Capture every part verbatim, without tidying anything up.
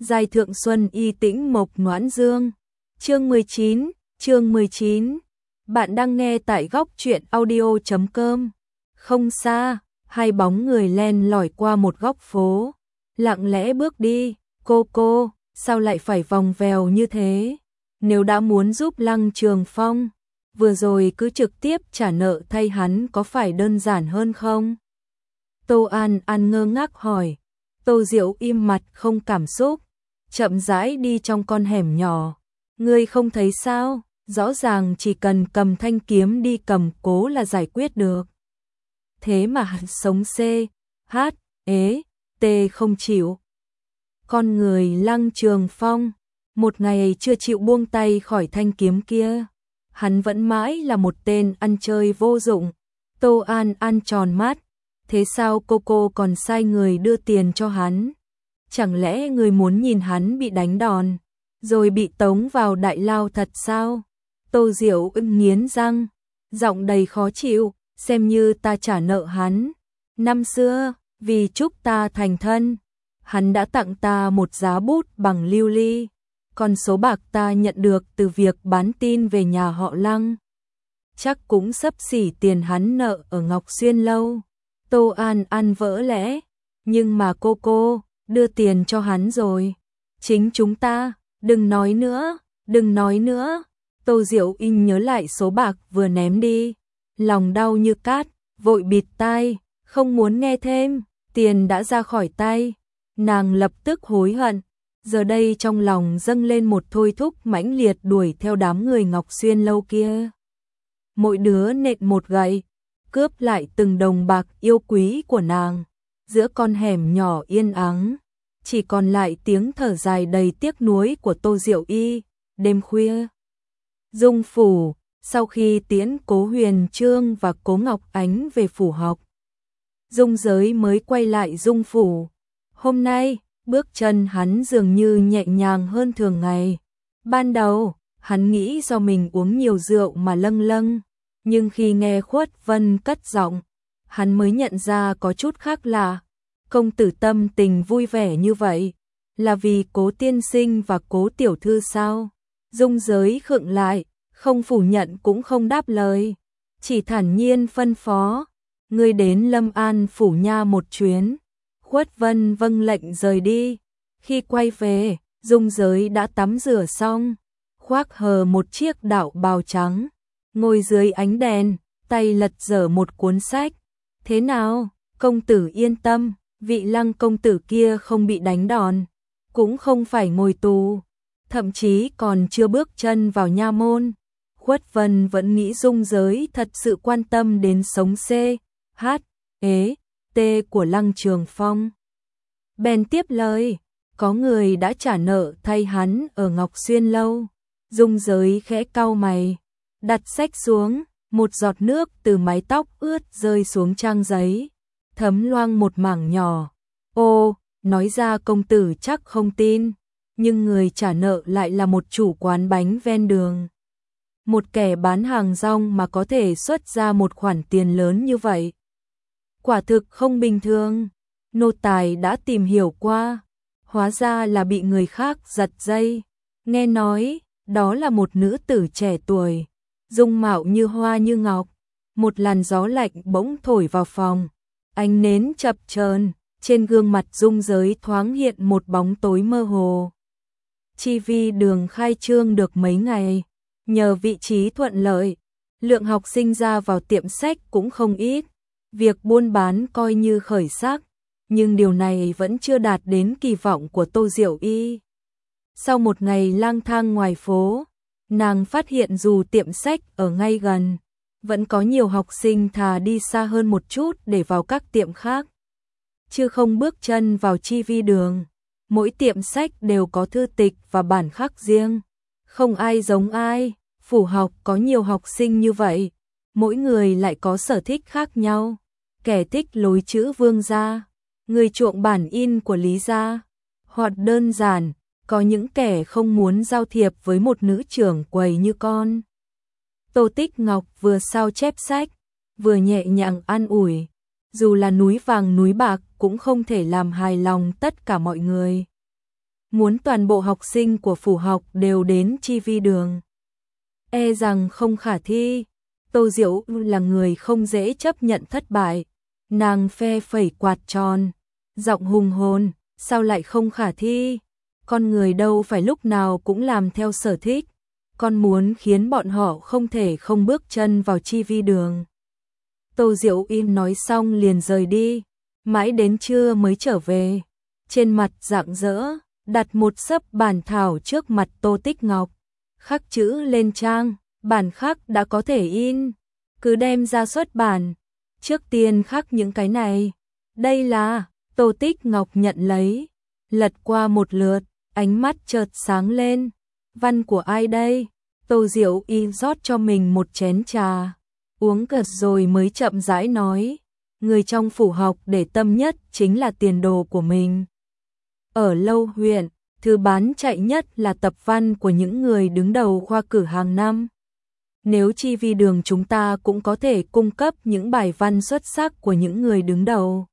Giai thượng xuân y tĩnh mộc noãn dương. Chương mười chín, chương mười chín. Bạn đang nghe tại góc truyện audio chấm com. Không xa, hai bóng người len lỏi qua một góc phố, lặng lẽ bước đi. Cô cô, sao lại phải vòng vèo như thế? Nếu đã muốn giúp Lăng Trường Phong, vừa rồi cứ trực tiếp trả nợ thay hắn có phải đơn giản hơn không? Tô An An ngơ ngác hỏi. Tô Diệu im mặt không cảm xúc, chậm rãi đi trong con hẻm nhỏ. Ngươi không thấy sao? Rõ ràng chỉ cần cầm thanh kiếm đi cầm cố là giải quyết được. Thế mà hắn sống C, H, ế, T không chịu. Con người Lăng Trường Phong, một ngày chưa chịu buông tay khỏi thanh kiếm kia. Hắn vẫn mãi là một tên ăn chơi vô dụng. Tô An An tròn mắt. Thế sao cô cô còn sai người đưa tiền cho hắn? Chẳng lẽ người muốn nhìn hắn bị đánh đòn, rồi bị tống vào đại lao thật sao? Tô Diệu ưng nghiến răng, giọng đầy khó chịu, xem như ta trả nợ hắn. Năm xưa, vì chúc ta thành thân, hắn đã tặng ta một giá bút bằng lưu ly. Còn số bạc ta nhận được từ việc bán tin về nhà họ Lăng, chắc cũng xấp xỉ tiền hắn nợ ở Ngọc Xuyên lâu. Tô An An vỡ lẽ, nhưng mà cô cô đưa tiền cho hắn rồi. Chính chúng ta, đừng nói nữa, đừng nói nữa. Tô Diệu Inh nhớ lại số bạc vừa ném đi, lòng đau như cát, vội bịt tai, không muốn nghe thêm. Tiền đã ra khỏi tay, nàng lập tức hối hận. Giờ đây trong lòng dâng lên một thôi thúc mãnh liệt đuổi theo đám người Ngọc Xuyên lâu kia. Mỗi đứa nện một gậy, cướp lại từng đồng bạc yêu quý của nàng. Giữa con hẻm nhỏ yên ắng, chỉ còn lại tiếng thở dài đầy tiếc nuối của Tô Diệu Y. Đêm khuya, Dung phủ, sau khi tiễn Cố Huyền Trương và Cố Ngọc Ánh về phủ học, Dung Giới mới quay lại Dung phủ. Hôm nay, bước chân hắn dường như nhẹ nhàng hơn thường ngày. Ban đầu, hắn nghĩ do mình uống nhiều rượu mà lâng lâng, nhưng khi nghe Khuất Vân cất giọng, hắn mới nhận ra có chút khác lạ. Công tử tâm tình vui vẻ như vậy, là vì Cố tiên sinh và Cố tiểu thư sao? Dung Giới khựng lại, không phủ nhận cũng không đáp lời, chỉ thản nhiên phân phó, ngươi đến Lâm An phủ nha một chuyến. Khuất Vân vâng lệnh rời đi. Khi quay về, Dung Giới đã tắm rửa xong, khoác hờ một chiếc đạo bào trắng, ngồi dưới ánh đèn, tay lật dở một cuốn sách. Thế nào, công tử yên tâm, vị Lăng công tử kia không bị đánh đòn, cũng không phải ngồi tù, thậm chí còn chưa bước chân vào nha môn. Khuất Vân vẫn nghĩ Dung Giới thật sự quan tâm đến sống C, H, ế, T của Lăng Trường Phong. Bèn tiếp lời, có người đã trả nợ thay hắn ở Ngọc Xuyên lâu. Dung Giới khẽ cau mày, đặt sách xuống, một giọt nước từ mái tóc ướt rơi xuống trang giấy, thấm loang một mảng nhỏ. Ô, nói ra công tử chắc không tin, nhưng người trả nợ lại là một chủ quán bánh ven đường. Một kẻ bán hàng rong mà có thể xuất ra một khoản tiền lớn như vậy, quả thực không bình thường. Nô tài đã tìm hiểu qua, hóa ra là bị người khác giật dây. Nghe nói, đó là một nữ tử trẻ tuổi, dung mạo như hoa như ngọc. Một làn gió lạnh bỗng thổi vào phòng, ánh nến chập chờn, trên gương mặt Dung Giới thoáng hiện một bóng tối mơ hồ. Chi vi đường khai trương được mấy ngày, nhờ vị trí thuận lợi, lượng học sinh ra vào tiệm sách cũng không ít. Việc buôn bán coi như khởi sắc, nhưng điều này vẫn chưa đạt đến kỳ vọng của Tô Diệu Y. Sau một ngày lang thang ngoài phố, nàng phát hiện dù tiệm sách ở ngay gần, vẫn có nhiều học sinh thà đi xa hơn một chút để vào các tiệm khác, chứ không bước chân vào chi vi đường. Mỗi tiệm sách đều có thư tịch và bản khắc riêng, không ai giống ai. Phủ học có nhiều học sinh như vậy, mỗi người lại có sở thích khác nhau. Kẻ thích lối chữ Vương gia, người chuộng bản in của Lý gia, hoặc đơn giản, có những kẻ không muốn giao thiệp với một nữ trưởng quầy như con. Tô Tích Ngọc vừa sao chép sách, vừa nhẹ nhàng an ủi, dù là núi vàng núi bạc cũng không thể làm hài lòng tất cả mọi người. muốn toàn bộ học sinh của phủ học đều đến chi vi đường. E rằng không khả thi. Tô Diệu là người không dễ chấp nhận thất bại. Nàng phe phẩy quạt tròn, giọng hùng hồn, sao lại không khả thi? Con người đâu phải lúc nào cũng làm theo sở thích. Con muốn khiến bọn họ không thể không bước chân vào chi vi đường. Tô Diệu im nói xong liền rời đi, mãi đến trưa mới trở về. Trên mặt rạng rỡ, đặt một xấp bản thảo trước mặt Tô Tích Ngọc, khắc chữ lên trang, bản khắc đã có thể in, cứ đem ra xuất bản. Trước tiên khắc những cái này. Đây là, Tô Tích Ngọc nhận lấy, lật qua một lượt, ánh mắt chợt sáng lên. Văn của ai đây? Tô Diệu Y rót cho mình một chén trà, uống cật rồi mới chậm rãi nói, người trong phủ học để tâm nhất chính là tiền đồ của mình. Ở Lâu huyện, thứ bán chạy nhất là tập văn của những người đứng đầu khoa cử hàng năm. Nếu chi vi đường chúng ta cũng có thể cung cấp những bài văn xuất sắc của những người đứng đầu.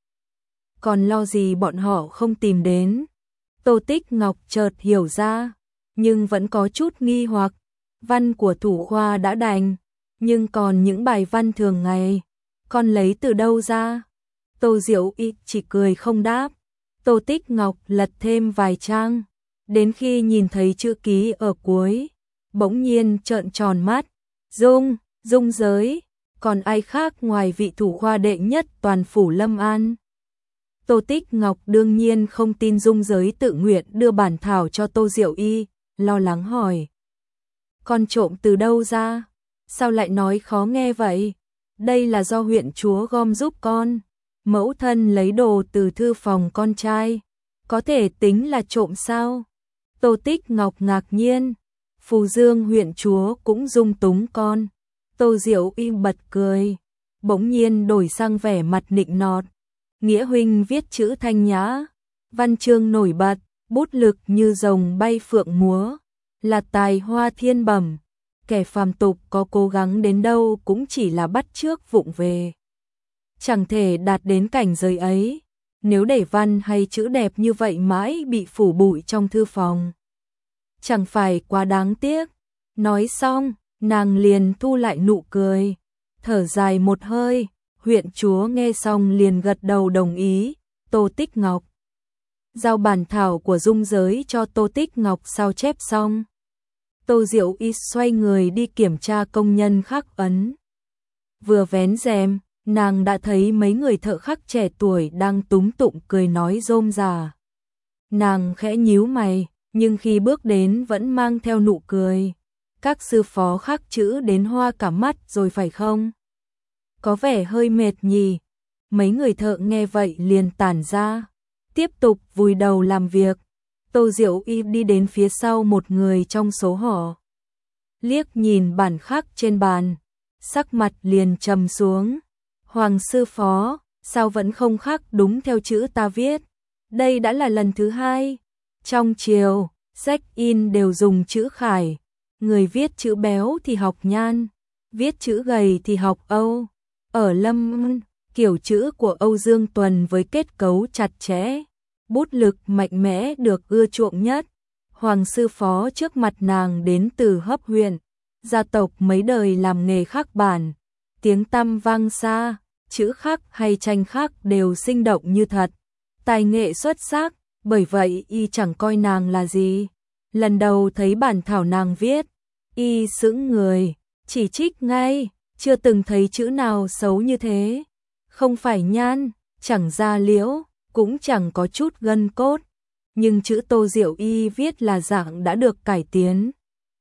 Còn lo gì bọn họ không tìm đến? Tô Tích Ngọc chợt hiểu ra, nhưng vẫn có chút nghi hoặc. Văn của thủ khoa đã đành, nhưng còn những bài văn thường ngày, con lấy từ đâu ra? Tô Diệu Y chỉ cười không đáp. Tô Tích Ngọc lật thêm vài trang, đến khi nhìn thấy chữ ký ở cuối, bỗng nhiên trợn tròn mắt. Dung, Dung Giới, còn ai khác ngoài vị thủ khoa đệ nhất toàn phủ Lâm An? Tô Tích Ngọc đương nhiên không tin Dung Giới tự nguyện đưa bản thảo cho Tô Diệu Y, lo lắng hỏi. Con trộm từ đâu ra? Sao lại nói khó nghe vậy? Đây là do huyện chúa gom giúp con. Mẫu thân lấy đồ từ thư phòng con trai. Có thể tính là trộm sao? Tô Tích Ngọc ngạc nhiên. Phù Dương huyện chúa cũng dung túng con. Tô Diệu Y bật cười, bỗng nhiên đổi sang vẻ mặt nịnh nọt. Nghĩa huynh viết chữ thanh nhã, văn chương nổi bật, bút lực như rồng bay phượng múa, là tài hoa thiên bẩm. Kẻ phàm tục có cố gắng đến đâu cũng chỉ là bắt chước vụng về, chẳng thể đạt đến cảnh giới ấy. Nếu để văn hay chữ đẹp như vậy mãi bị phủ bụi trong thư phòng, chẳng phải quá đáng tiếc. Nói xong, nàng liền thu lại nụ cười, thở dài một hơi. Huyện chúa nghe xong liền gật đầu đồng ý. Tô Tích Ngọc giao bản thảo của Dung Giới cho Tô Tích Ngọc sao chép xong. Tô Diệu Y xoay người đi kiểm tra công nhân khắc ấn. Vừa vén rèm, nàng đã thấy mấy người thợ khắc trẻ tuổi đang túm tụng cười nói rôm rả. Nàng khẽ nhíu mày, nhưng khi bước đến vẫn mang theo nụ cười. Các sư phó khắc chữ đến hoa cả mắt rồi phải không? Có vẻ hơi mệt nhỉ. Mấy người thợ nghe vậy liền tản ra, tiếp tục vùi đầu làm việc. Tô Diệu Y đi đến phía sau một người trong số họ, liếc nhìn bản khắc trên bàn, sắc mặt liền trầm xuống. Hoàng sư phó, sao vẫn không khắc đúng theo chữ ta viết? Đây đã là lần thứ hai. Trong triều, sách in đều dùng chữ khải. Người viết chữ béo thì học Nhan, viết chữ gầy thì học Âu. Ở Lâm, kiểu chữ của Âu Dương Tuần với kết cấu chặt chẽ, bút lực mạnh mẽ được ưa chuộng nhất. Hoàng sư phó trước mặt nàng đến từ Hấp huyện, gia tộc mấy đời làm nghề khắc bản, tiếng tăm vang xa, chữ khắc hay tranh khắc đều sinh động như thật, tài nghệ xuất sắc, bởi vậy y chẳng coi nàng là gì. Lần đầu thấy bản thảo nàng viết, y sững người, chỉ trích ngay, chưa từng thấy chữ nào xấu như thế. Không phải Nhan, chẳng da liễu, cũng chẳng có chút gân cốt, nhưng chữ Tô Diệu Y viết là dạng đã được cải tiến,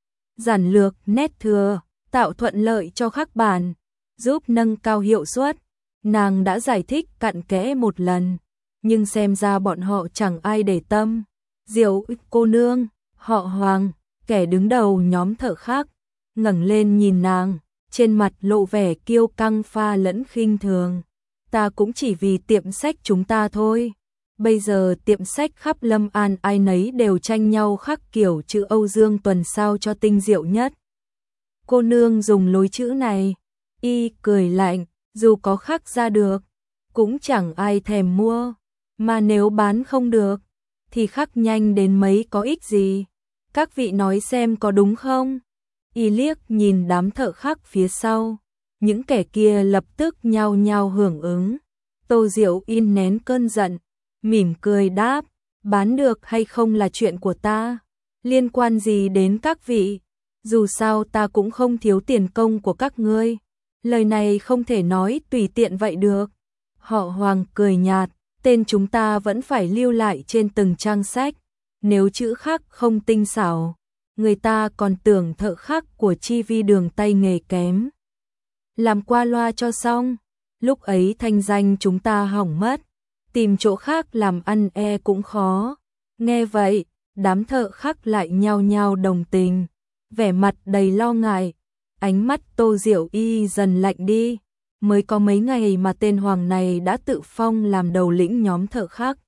giản lược, nét thừa, tạo thuận lợi cho khắc bản, giúp nâng cao hiệu suất. Nàng đã giải thích cặn kẽ một lần, nhưng xem ra bọn họ chẳng ai để tâm. Diệu cô nương, họ Hoàng, kẻ đứng đầu nhóm thợ khắc, ngẩng lên nhìn nàng, trên mặt lộ vẻ kiêu căng pha lẫn khinh thường. Ta cũng chỉ vì tiệm sách chúng ta thôi. Bây giờ tiệm sách khắp Lâm An ai nấy đều tranh nhau khắc kiểu chữ Âu Dương Tuần sao cho tinh diệu nhất. Cô nương dùng lối chữ này, y cười lạnh, dù có khắc ra được, cũng chẳng ai thèm mua, mà nếu bán không được, thì khắc nhanh đến mấy có ích gì? Các vị nói xem có đúng không? Y liếc nhìn đám thợ khắc phía sau, những kẻ kia lập tức nhao nhao hưởng ứng. Tô Diệu Y nén cơn giận, mỉm cười đáp, bán được hay không là chuyện của ta, liên quan gì đến các vị, dù sao ta cũng không thiếu tiền công của các ngươi. Lời này không thể nói tùy tiện vậy được. Họ Hoàng cười nhạt, tên chúng ta vẫn phải lưu lại trên từng trang sách, nếu chữ khắc không tinh xảo, người ta còn tưởng thợ khắc của Chi Vi Đường tay nghề kém. Làm qua loa cho xong, lúc ấy thanh danh chúng ta hỏng mất, tìm chỗ khác làm ăn e cũng khó. Nghe vậy, đám thợ khắc lại nhao nhao đồng tình, vẻ mặt đầy lo ngại. Ánh mắt Tô Diệu Y dần lạnh đi, mới có mấy ngày mà tên Hoàng này đã tự phong làm đầu lĩnh nhóm thợ khắc,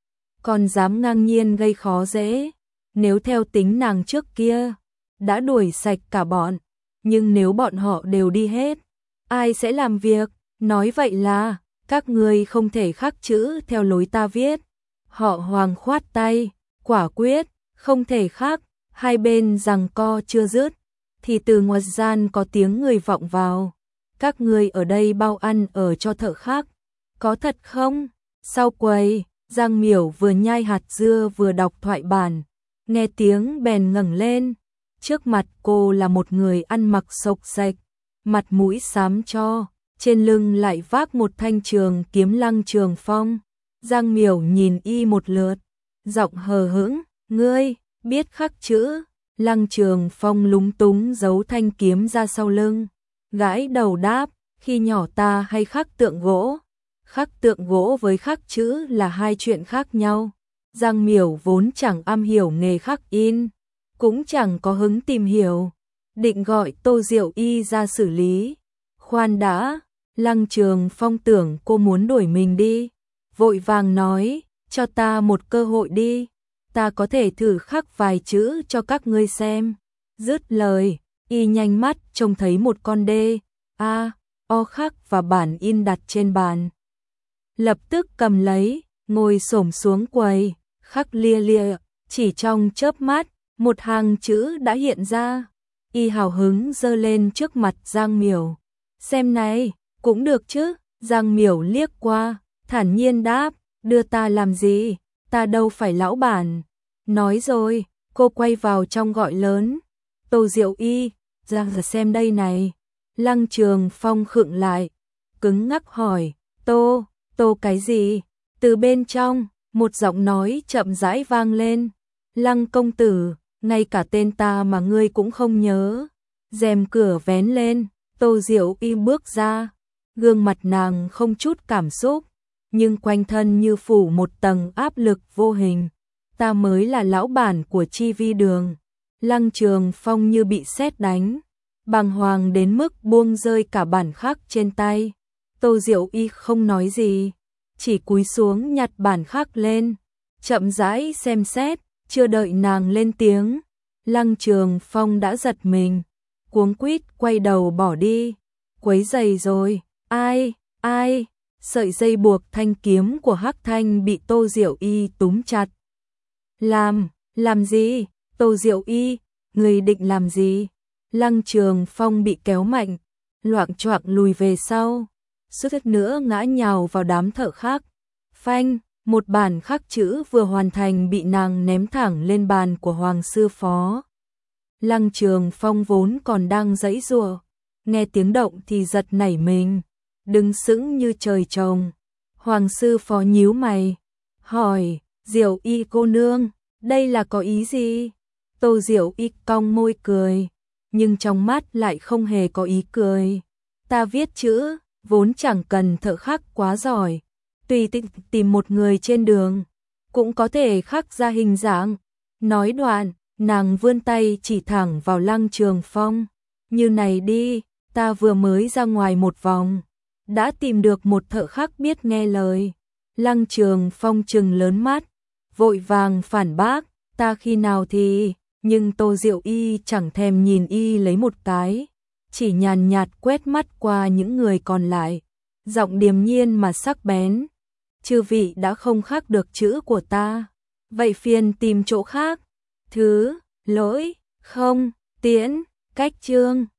còn dám ngang nhiên gây khó dễ. Nếu theo tính nàng trước kia, đã đuổi sạch cả bọn, nhưng nếu bọn họ đều đi hết, ai sẽ làm việc? Nói vậy là, các ngươi không thể khắc chữ theo lối ta viết. Họ Hoàng khoát tay, quả quyết, không thể khắc. Hai bên giằng co chưa dứt, thì từ ngoài gian có tiếng người vọng vào. Các ngươi ở đây bao ăn ở cho thợ khắc, có thật không? Sau quầy, Giang Miểu vừa nhai hạt dưa vừa đọc thoại bản, nghe tiếng bèn ngẩng lên. Trước mặt cô là một người ăn mặc xộc xệch, mặt mũi xám cho, trên lưng lại vác một thanh trường kiếm Lăng Trường Phong. Giang Miểu nhìn y một lượt, giọng hờ hững, ngươi biết khắc chữ? Lăng Trường Phong lúng túng giấu thanh kiếm ra sau lưng, gãi đầu đáp, khi nhỏ ta hay khắc tượng gỗ. Khắc tượng gỗ với khắc chữ là hai chuyện khác nhau. Giang Miểu vốn chẳng am hiểu nghề khắc in, cũng chẳng có hứng tìm hiểu, định gọi Tô Diệu Y ra xử lý. Khoan đã, Lăng Trường Phong tưởng cô muốn đuổi mình đi, vội vàng nói, cho ta một cơ hội đi, ta có thể thử khắc vài chữ cho các ngươi xem. Dứt lời, y nhanh mắt trông thấy một con đê, a, o khắc và bản in đặt trên bàn. Lập tức cầm lấy, ngồi xổm xuống quầy, khắc lia lia, chỉ trong chớp mắt, một hàng chữ đã hiện ra. Y hào hứng giơ lên trước mặt Giang Miểu. Xem này, cũng được chứ? Giang Miểu liếc qua, thản nhiên đáp, đưa ta làm gì? Ta đâu phải lão bản. Nói rồi, cô quay vào trong gọi lớn, Tô Diệu Y, ra ra xem đây này. Lăng Trường Phong khựng lại, cứng ngắc hỏi, Tô, Tô cái gì? Từ bên trong, một giọng nói chậm rãi vang lên, Lăng công tử, ngay cả tên ta mà ngươi cũng không nhớ. Rèm cửa vén lên, Tô Diệu Y bước ra, gương mặt nàng không chút cảm xúc, nhưng quanh thân như phủ một tầng áp lực vô hình. Ta mới là lão bản của Chi Vi Đường. Lăng Trường Phong như bị sét đánh, bàng hoàng đến mức buông rơi cả bản khắc trên tay. Tô Diệu Y không nói gì, chỉ cúi xuống nhặt bản khắc lên, chậm rãi xem xét. Chưa đợi nàng lên tiếng, Lăng Trường Phong đã giật mình, cuống quýt quay đầu bỏ đi. Quấy giày rồi, ai, ai? Sợi dây buộc thanh kiếm của Hắc Thanh bị Tô Diệu Y túm chặt. Làm, làm gì? Tô Diệu Y, người định làm gì? Lăng Trường Phong bị kéo mạnh, loạng choạng lùi về sau, suýt nữa ngã nhào vào đám thợ khắc. Phanh, một bản khắc chữ vừa hoàn thành bị nàng ném thẳng lên bàn của Hoàng sư phó. Lăng Trường Phong vốn còn đang giãy giụa, nghe tiếng động thì giật nảy mình, đứng sững như trời trồng. Hoàng sư phó nhíu mày, hỏi, Diệu Y cô nương, đây là có ý gì? Tô Diệu Y cong môi cười, nhưng trong mắt lại không hề có ý cười. Ta viết chữ, vốn chẳng cần thợ khắc quá giỏi, tùy tìm một người trên đường, cũng có thể khắc ra hình dạng. Nói đoạn, nàng vươn tay chỉ thẳng vào Lăng Trường Phong. Như này đi, ta vừa mới ra ngoài một vòng, đã tìm được một thợ khắc biết nghe lời. Lăng Trường Phong trừng lớn mắt, vội vàng phản bác, ta khi nào thì, nhưng Tô Diệu Y chẳng thèm nhìn y lấy một cái, chỉ nhàn nhạt quét mắt qua những người còn lại, giọng điềm nhiên mà sắc bén, chư vị đã không khắc được chữ của ta, vậy phiền tìm chỗ khác. Thứ, lỗi, không, tiễn, cách chương.